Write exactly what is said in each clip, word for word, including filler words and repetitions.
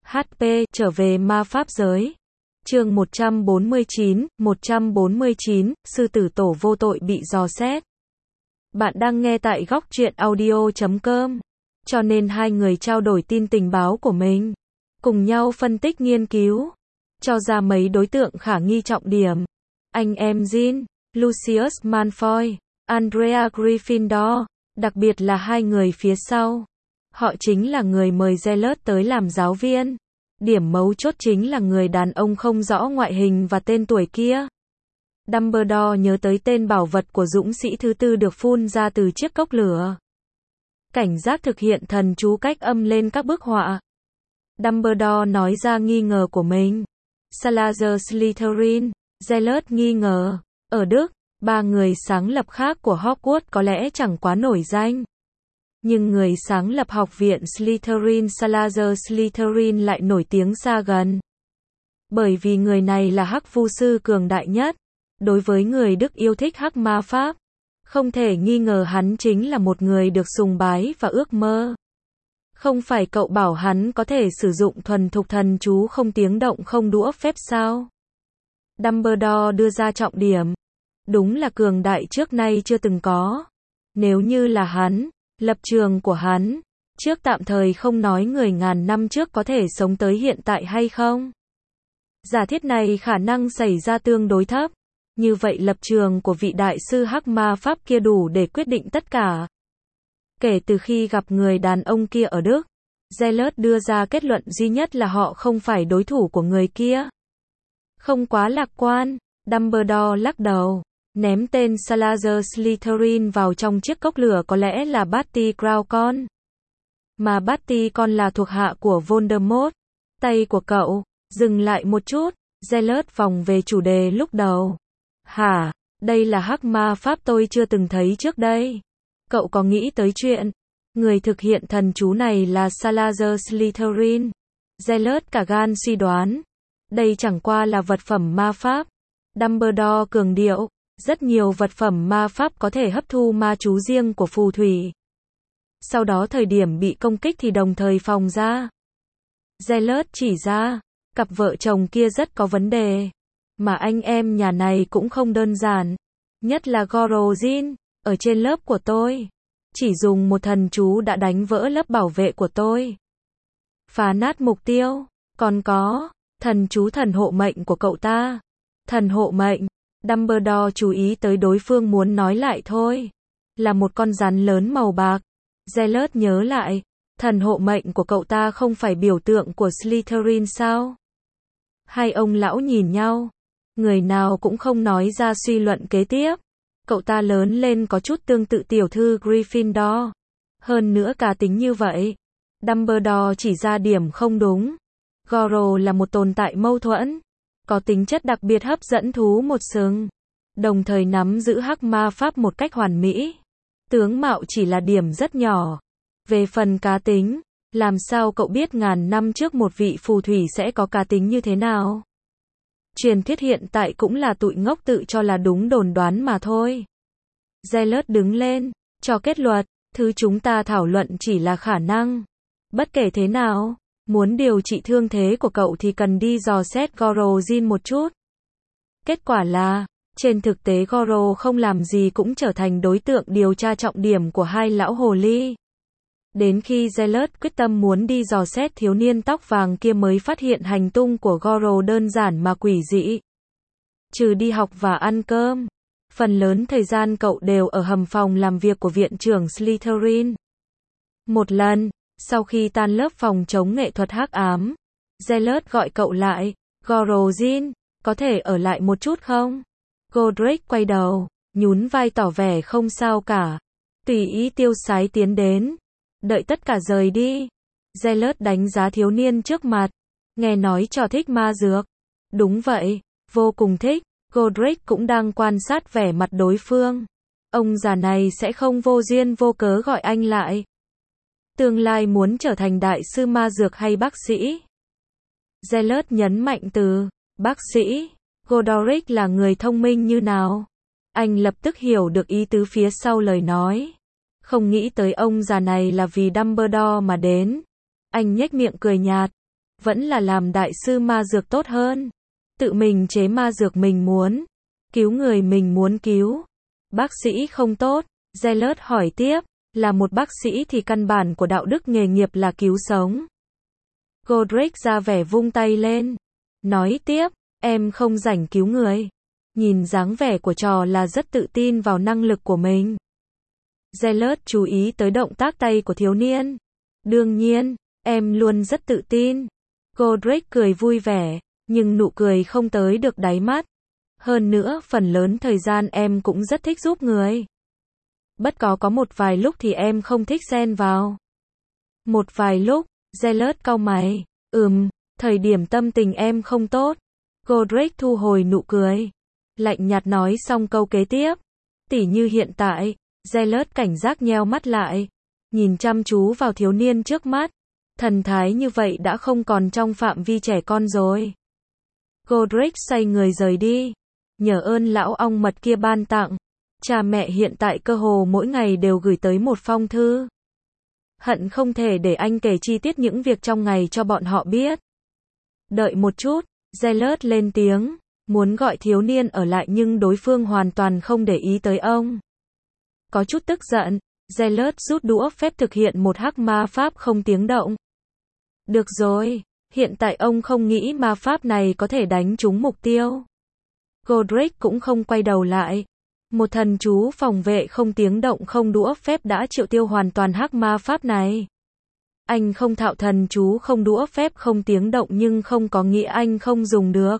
hát pê, trở về ma pháp giới. Chương một trăm bốn mươi chín, một trăm bốn mươi chín, sư tử tổ vô tội bị dò xét. Bạn đang nghe tại góc truyện audio chấm com. Cho nên hai người trao đổi tin tình báo của mình, cùng nhau phân tích nghiên cứu, cho ra mấy đối tượng khả nghi trọng điểm. Anh em Jean, Lucius Malfoy, Andrea Gryffindor, đặc biệt là hai người phía sau. Họ chính là người mời Gellert tới làm giáo viên. Điểm mấu chốt chính là người đàn ông không rõ ngoại hình và tên tuổi kia. Dumbledore nhớ tới tên bảo vật của dũng sĩ thứ tư được phun ra từ chiếc cốc lửa. Cảnh giác thực hiện thần chú cách âm lên các bức họa. Dumbledore nói ra nghi ngờ của mình. Salazar Slytherin, Gellert nghi ngờ. Ở Đức, ba người sáng lập khác của Hogwarts có lẽ chẳng quá nổi danh. Nhưng người sáng lập học viện Slytherin Salazar Slytherin lại nổi tiếng xa gần. Bởi vì người này là hắc vu sư cường đại nhất. Đối với người Đức yêu thích hắc ma pháp, không thể nghi ngờ hắn chính là một người được sùng bái và ước mơ. Không phải cậu bảo hắn có thể sử dụng thuần thục thần chú không tiếng động không đũa phép sao? Dumbledore đưa ra trọng điểm. Đúng là cường đại trước nay chưa từng có. Nếu như là hắn, lập trường của hắn, trước tạm thời không nói người ngàn năm trước có thể sống tới hiện tại hay không. Giả thiết này khả năng xảy ra tương đối thấp. Như vậy lập trường của vị đại sư hắc ma pháp kia đủ để quyết định tất cả. Kể từ khi gặp người đàn ông kia ở Đức, Gellert đưa ra kết luận duy nhất là họ không phải đối thủ của người kia. Không quá lạc quan, Dumbledore lắc đầu, ném tên Salazar Slytherin vào trong chiếc cốc lửa có lẽ là Barty Crouch. Mà Barty Crouch là thuộc hạ của Voldemort. Tay của cậu, dừng lại một chút, Gellert vòng về chủ đề lúc đầu. Hả, đây là hắc ma pháp tôi chưa từng thấy trước đây. Cậu có nghĩ tới chuyện người thực hiện thần chú này là Salazar Slytherin? Gellert cả gan suy đoán. Đây chẳng qua là vật phẩm ma pháp. Dumbledore cường điệu, rất nhiều vật phẩm ma pháp có thể hấp thu ma chú riêng của phù thủy. Sau đó thời điểm bị công kích thì đồng thời phòng ra. Gellert chỉ ra, cặp vợ chồng kia rất có vấn đề. Mà anh em nhà này cũng không đơn giản. Nhất là Gorozin, ở trên lớp của tôi. Chỉ dùng một thần chú đã đánh vỡ lớp bảo vệ của tôi. Phá nát mục tiêu. Còn có, thần chú thần hộ mệnh của cậu ta. Thần hộ mệnh. Dumbledore chú ý tới đối phương muốn nói lại thôi. Là một con rắn lớn màu bạc. Gellert nhớ lại. Thần hộ mệnh của cậu ta không phải biểu tượng của Slytherin sao? Hai ông lão nhìn nhau. Người nào cũng không nói ra suy luận kế tiếp. Cậu ta lớn lên có chút tương tự tiểu thư Gryffindor. Hơn nữa cá tính như vậy. Dumbledore chỉ ra điểm không đúng. Goro là một tồn tại mâu thuẫn. Có tính chất đặc biệt hấp dẫn thú một sừng. Đồng thời nắm giữ hắc ma pháp một cách hoàn mỹ. Tướng mạo chỉ là điểm rất nhỏ. Về phần cá tính, làm sao cậu biết ngàn năm trước một vị phù thủy sẽ có cá tính như thế nào? Truyền thuyết hiện tại cũng là tụi ngốc tự cho là đúng đồn đoán mà thôi. Gellert đứng lên, cho kết luận, thứ chúng ta thảo luận chỉ là khả năng. Bất kể thế nào, muốn điều trị thương thế của cậu thì cần đi dò xét Gorozin một chút. Kết quả là, trên thực tế Goro không làm gì cũng trở thành đối tượng điều tra trọng điểm của hai lão hồ ly. Đến khi Gellert quyết tâm muốn đi dò xét thiếu niên tóc vàng kia mới phát hiện hành tung của Goro đơn giản mà quỷ dị. Trừ đi học và ăn cơm, phần lớn thời gian cậu đều ở hầm phòng làm việc của viện trưởng Slytherin. Một lần, sau khi tan lớp phòng chống nghệ thuật hắc ám, Gellert gọi cậu lại. Gorozin, có thể ở lại một chút không? Godric quay đầu, nhún vai tỏ vẻ không sao cả. Tùy ý tiêu sái tiến đến. Đợi tất cả rời đi. Gellert đánh giá thiếu niên trước mặt. Nghe nói trò thích ma dược. Đúng vậy, vô cùng thích. Godric cũng đang quan sát vẻ mặt đối phương. Ông già này sẽ không vô duyên vô cớ gọi anh lại. Tương lai muốn trở thành đại sư ma dược hay bác sĩ? Gellert nhấn mạnh từ bác sĩ. Godric là người thông minh như nào? Anh lập tức hiểu được ý tứ phía sau lời nói. Không nghĩ tới ông già này là vì Dumbledore mà đến. Anh nhếch miệng cười nhạt. vẫn là làm đại sư ma dược tốt hơn. Tự mình chế ma dược mình muốn, cứu người mình muốn cứu. Bác sĩ không tốt, Zealot hỏi tiếp, là một bác sĩ thì căn bản của đạo đức nghề nghiệp là cứu sống. Godric ra vẻ vung tay lên, nói tiếp, em không rảnh cứu người. Nhìn dáng vẻ của trò là rất tự tin vào năng lực của mình. Zealot chú ý tới động tác tay của thiếu niên. Đương nhiên, em luôn rất tự tin. Godric cười vui vẻ, nhưng nụ cười không tới được đáy mắt. Hơn nữa, phần lớn thời gian em cũng rất thích giúp người. Bất có có một vài lúc thì em không thích xen vào. Một vài lúc, Zealot cau mày. Ừm, thời điểm tâm tình em không tốt. Godric thu hồi nụ cười. Lạnh nhạt nói xong câu kế tiếp. Tỉ như hiện tại, Zealot cảnh giác nheo mắt lại. Nhìn chăm chú vào thiếu niên trước mắt. Thần thái như vậy đã không còn trong phạm vi trẻ con rồi. Godric xoay người rời đi. Nhờ ơn lão ong mật kia ban tặng. Cha mẹ hiện tại cơ hồ mỗi ngày đều gửi tới một phong thư. Hận không thể để anh kể chi tiết những việc trong ngày cho bọn họ biết. Đợi một chút, Zealot lên tiếng, muốn gọi thiếu niên ở lại nhưng đối phương hoàn toàn không để ý tới ông. Có chút tức giận, Zealot rút đũa phép thực hiện một hắc ma pháp không tiếng động. Được rồi, hiện tại ông không nghĩ ma pháp này có thể đánh trúng mục tiêu. Godric cũng không quay đầu lại. Một thần chú phòng vệ không tiếng động không đũa phép đã triệu tiêu hoàn toàn hắc ma pháp này. Anh không thạo thần chú không đũa phép không tiếng động nhưng không có nghĩa anh không dùng được.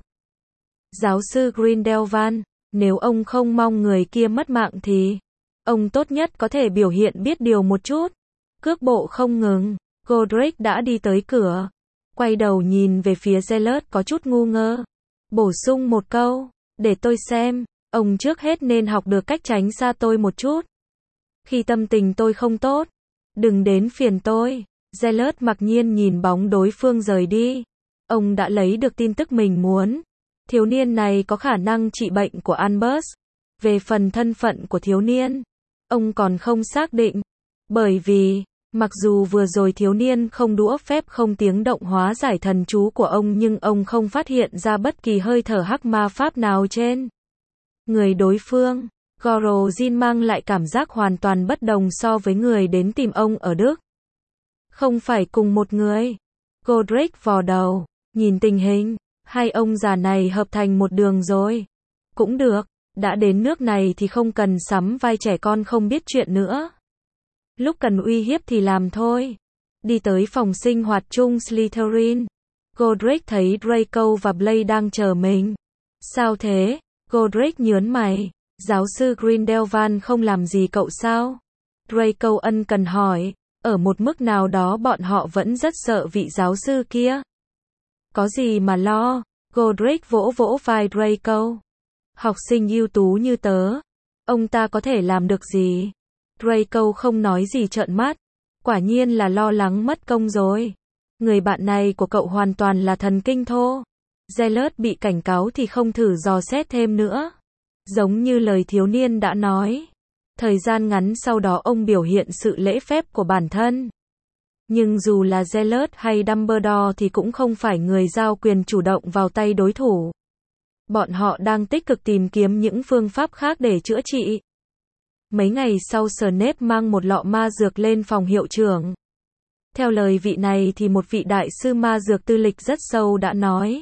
Giáo sư Grindelwald, nếu ông không mong người kia mất mạng thì ông tốt nhất có thể biểu hiện biết điều một chút. Cước bộ không ngừng, Godric đã đi tới cửa. Quay đầu nhìn về phía Zealot có chút ngu ngơ. Bổ sung một câu, để tôi xem. Ông trước hết nên học được cách tránh xa tôi một chút. Khi tâm tình tôi không tốt, đừng đến phiền tôi. Zealot mặc nhiên nhìn bóng đối phương rời đi. Ông đã lấy được tin tức mình muốn. Thiếu niên này có khả năng trị bệnh của Albus. Về phần thân phận của thiếu niên, ông còn không xác định. Bởi vì, mặc dù vừa rồi thiếu niên không đũa phép không tiếng động hóa giải thần chú của ông nhưng ông không phát hiện ra bất kỳ hơi thở hắc ma pháp nào trên người đối phương. Gorozin mang lại cảm giác hoàn toàn bất đồng so với người đến tìm ông ở Đức. Không phải cùng một người. Godric vò đầu, nhìn tình hình, hai ông già này hợp thành một đường rồi. Cũng được, đã đến nước này thì không cần sắm vai trẻ con không biết chuyện nữa. Lúc cần uy hiếp thì làm thôi. Đi tới phòng sinh hoạt chung Slytherin. Godric thấy Draco và Blaise đang chờ mình. Sao thế? Godric nhớn mày. Giáo sư Grindelwald không làm gì cậu sao? Draco ân cần hỏi. Ở một mức nào đó bọn họ vẫn rất sợ vị giáo sư kia. Có gì mà lo? Godric vỗ vỗ vai Draco. Học sinh ưu tú như tớ. Ông ta có thể làm được gì? Draco không nói gì trợn mắt. Quả nhiên là lo lắng mất công rồi. Người bạn này của cậu hoàn toàn là thần kinh thô. Zealot bị cảnh cáo thì không thử dò xét thêm nữa. Giống như lời thiếu niên đã nói. Thời gian ngắn sau đó ông biểu hiện sự lễ phép của bản thân. Nhưng dù là Zealot hay Dumbledore thì cũng không phải người giao quyền chủ động vào tay đối thủ. Bọn họ đang tích cực tìm kiếm những phương pháp khác để chữa trị. Mấy ngày sau Snape mang một lọ ma dược lên phòng hiệu trưởng. Theo lời vị này thì một vị đại sư ma dược tư lịch rất sâu đã nói.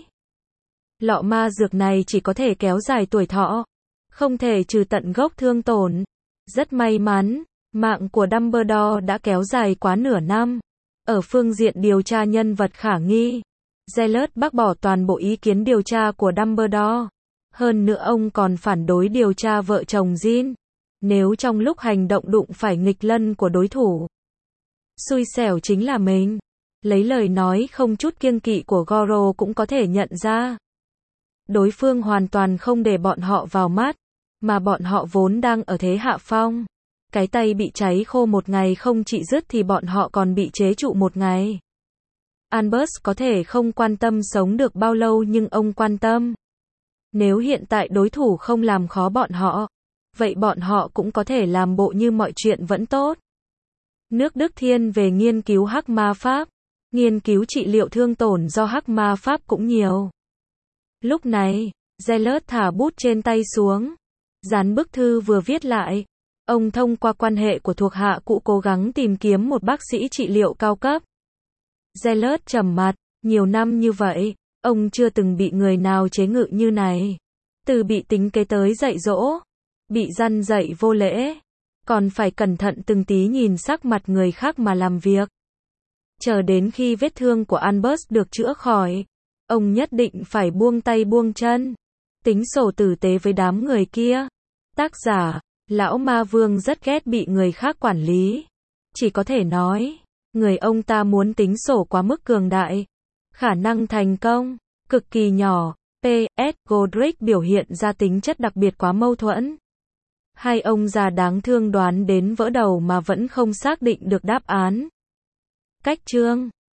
Lọ ma dược này chỉ có thể kéo dài tuổi thọ, không thể trừ tận gốc thương tổn. Rất may mắn, mạng của Dumbledore đã kéo dài quá nửa năm. Ở phương diện điều tra nhân vật khả nghi, Zealot bác bỏ toàn bộ ý kiến điều tra của Dumbledore. Hơn nữa ông còn phản đối điều tra vợ chồng Jean. Nếu trong lúc hành động đụng phải nghịch lân của đối thủ, xui xẻo chính là mình. Lấy lời nói không chút kiêng kỵ của Goro cũng có thể nhận ra. Đối phương hoàn toàn không để bọn họ vào mắt, mà bọn họ vốn đang ở thế hạ phong. Cái tay bị cháy khô một ngày không trị dứt thì bọn họ còn bị chế trụ một ngày. Albus có thể không quan tâm sống được bao lâu nhưng ông quan tâm. Nếu hiện tại đối thủ không làm khó bọn họ, vậy bọn họ cũng có thể làm bộ như mọi chuyện vẫn tốt. Nước Đức thiên về nghiên cứu hắc ma pháp, nghiên cứu trị liệu thương tổn do hắc ma pháp cũng nhiều. Lúc này, Zealot thả bút trên tay xuống, dán bức thư vừa viết lại. Ông thông qua quan hệ của thuộc hạ cũ cố gắng tìm kiếm một bác sĩ trị liệu cao cấp. Zealot trầm mặt, nhiều năm như vậy, ông chưa từng bị người nào chế ngự như này. Từ bị tính kế tới dạy dỗ, bị răn dạy vô lễ, còn phải cẩn thận từng tí nhìn sắc mặt người khác mà làm việc. Chờ đến khi vết thương của Albus được chữa khỏi, ông nhất định phải buông tay buông chân, tính sổ tử tế với đám người kia. Tác giả, Lão Ma Vương rất ghét bị người khác quản lý. Chỉ có thể nói, người ông ta muốn tính sổ quá mức cường đại. Khả năng thành công, cực kỳ nhỏ. pê ét Godric biểu hiện ra tính chất đặc biệt quá mâu thuẫn. Hai ông già đáng thương đoán đến vỡ đầu mà vẫn không xác định được đáp án. Cách chương